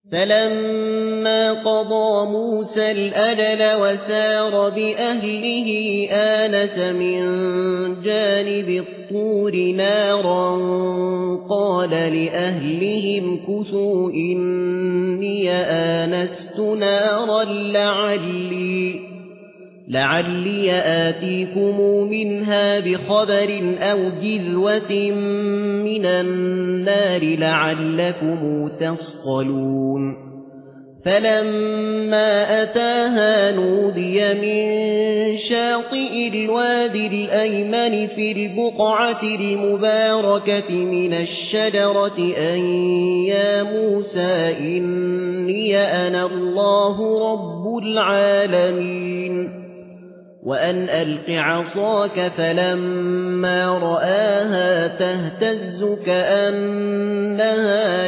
فلما قضى موسى الأجل وسار بأهله آنس من جانب الطور نارا قال لأهلهم كثوا إني آنست نارا لعلي آتيكم منها بخبر أو جذوة من النار لعلكم تصطلون فلما أتاها نودي من شاطئ الوادي الأيمن في البقعة المباركة من الشجرة أن يا موسى إني أنا الله رب العالمين وأن ألق عصاك فلما رآها تهتز كأنها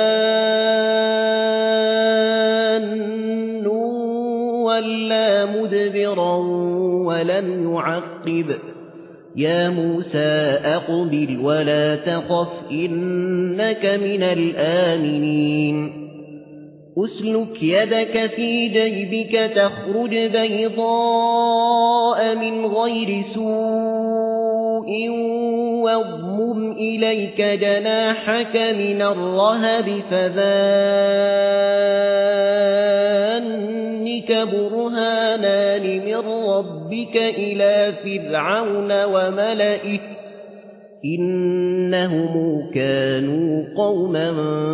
جان ولا مدبرا ولم يعقب يا موسى أقبل ولا تخف إنك من الآمنين أسلك يدك في جيبك تخرج بيضاء من غير سوء واضمم إليك جناحك من الرهب فذلك برهانان من ربك إلى فرعون وملئه إنهم كانوا قوما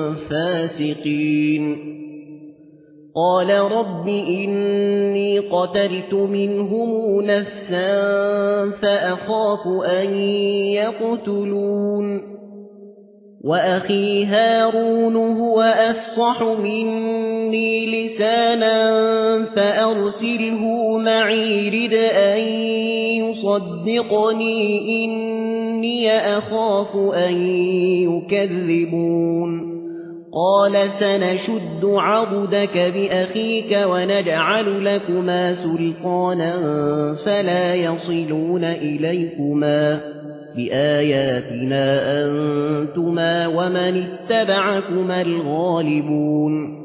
فاسقين قال رب إني قتلت منهم نفسا فأخاف أن يقتلون وأخي هارون هو أفصح مني لسانا فأرسله معي رد أن يصدقني إني أخاف أن يكذبون قال سنشد عضدك بأخيك ونجعل لكما سلطانا فلا يصلون إليكما بآياتنا أنتما ومن اتبعكما الغالبون